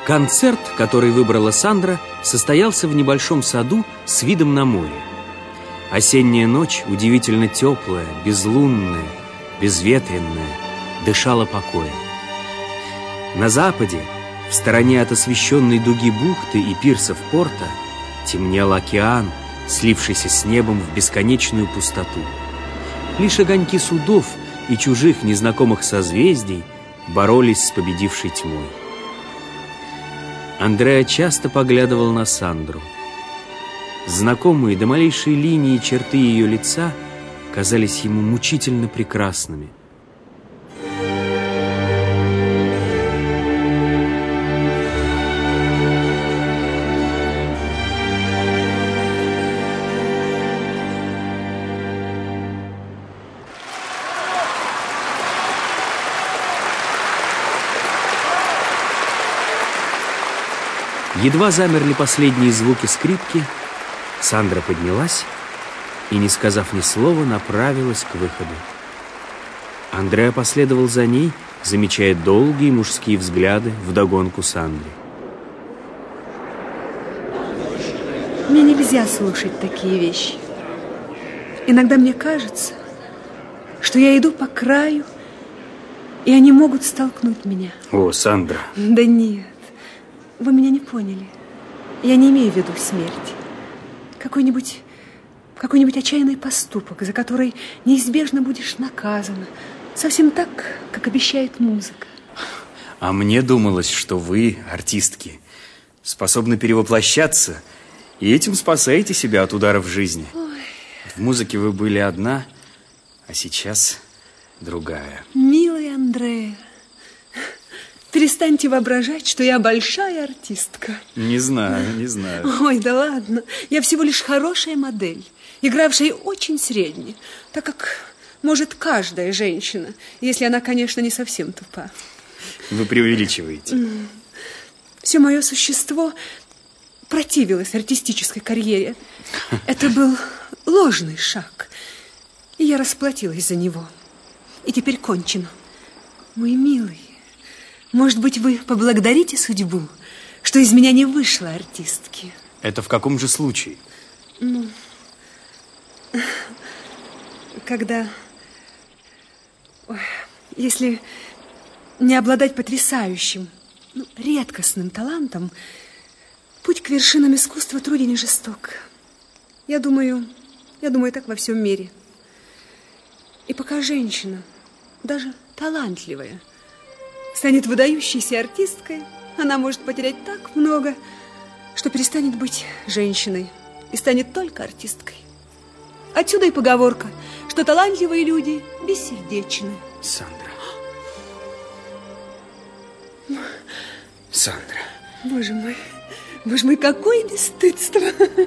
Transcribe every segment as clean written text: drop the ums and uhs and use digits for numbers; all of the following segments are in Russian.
Концерт, который выбрала Сандра, состоялся в небольшом саду с видом на море. Осенняя ночь, удивительно теплая, безлунная, безветренная, дышала покоем. На западе, в стороне от освещенной дуги бухты и пирсов порта, темнел океан, слившийся с небом в бесконечную пустоту. Лишь огоньки судов и чужих незнакомых созвездий боролись с победившей тьмой. Андреа часто поглядывал на Сандру. Знакомые до малейшей линии черты ее лица казались ему мучительно прекрасными. Едва замерли последние звуки скрипки, Сандра поднялась и, не сказав ни слова, направилась к выходу. Андреа последовал за ней, замечая долгие мужские взгляды вдогонку Сандре. Мне нельзя слушать такие вещи. Иногда мне кажется, что я иду по краю, и они могут столкнуть меня. О, Сандра. Да нет. Вы меня не поняли. Я не имею в виду смерть. Какой-нибудь отчаянный поступок, за который неизбежно будешь наказана. Совсем так, как обещает музыка. А мне думалось, что вы, артистки, способны перевоплощаться и этим спасаете себя от ударов жизни. Ой. В музыке вы были одна, а сейчас другая. Милый Андреа, перестаньте воображать, что я большая артистка. Не знаю, не знаю. Ой, да ладно. Я всего лишь хорошая модель, игравшая очень средне, так как может каждая женщина, если она, конечно, не совсем тупа. Вы преувеличиваете. Все мое существо противилось артистической карьере. Это был ложный шаг, и я расплатилась за него. И теперь кончено. Мой милый, может быть, вы поблагодарите судьбу, что из меня не вышло артистки? Это в каком же случае? Ну, когда... Ой, если не обладать потрясающим, редкостным талантом, путь к вершинам искусства труден и жесток. Я думаю, так во всем мире. И пока женщина, даже талантливая, станет выдающейся артисткой, она может потерять так много, что перестанет быть женщиной и станет только артисткой. Отсюда и поговорка, что талантливые люди бессердечны. Сандра. Боже мой, какое бесстыдство.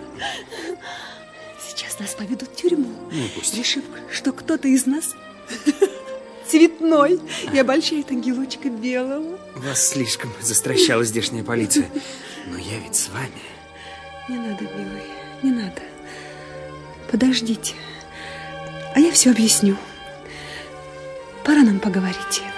Сейчас нас поведут в тюрьму, решив, что кто-то из нас цветной и обольщает ангелочка белого. Вас слишком застращала здешняя полиция. Но я ведь с вами. Не надо, милый, не надо. Подождите, а я все объясню. Пора нам поговорить.